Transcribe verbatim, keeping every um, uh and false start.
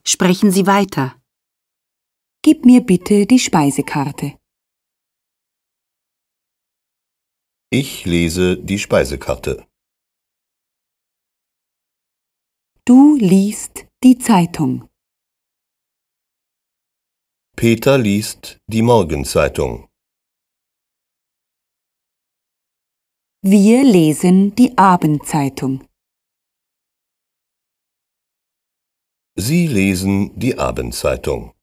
Sprechen Sie weiter. Gib mir bitte die Speisekarte. Ich lese die Speisekarte. Du liest die Zeitung. Peter liest die Morgenzeitung. Wir lesen die Abendzeitung. Sie lesen die Abendzeitung.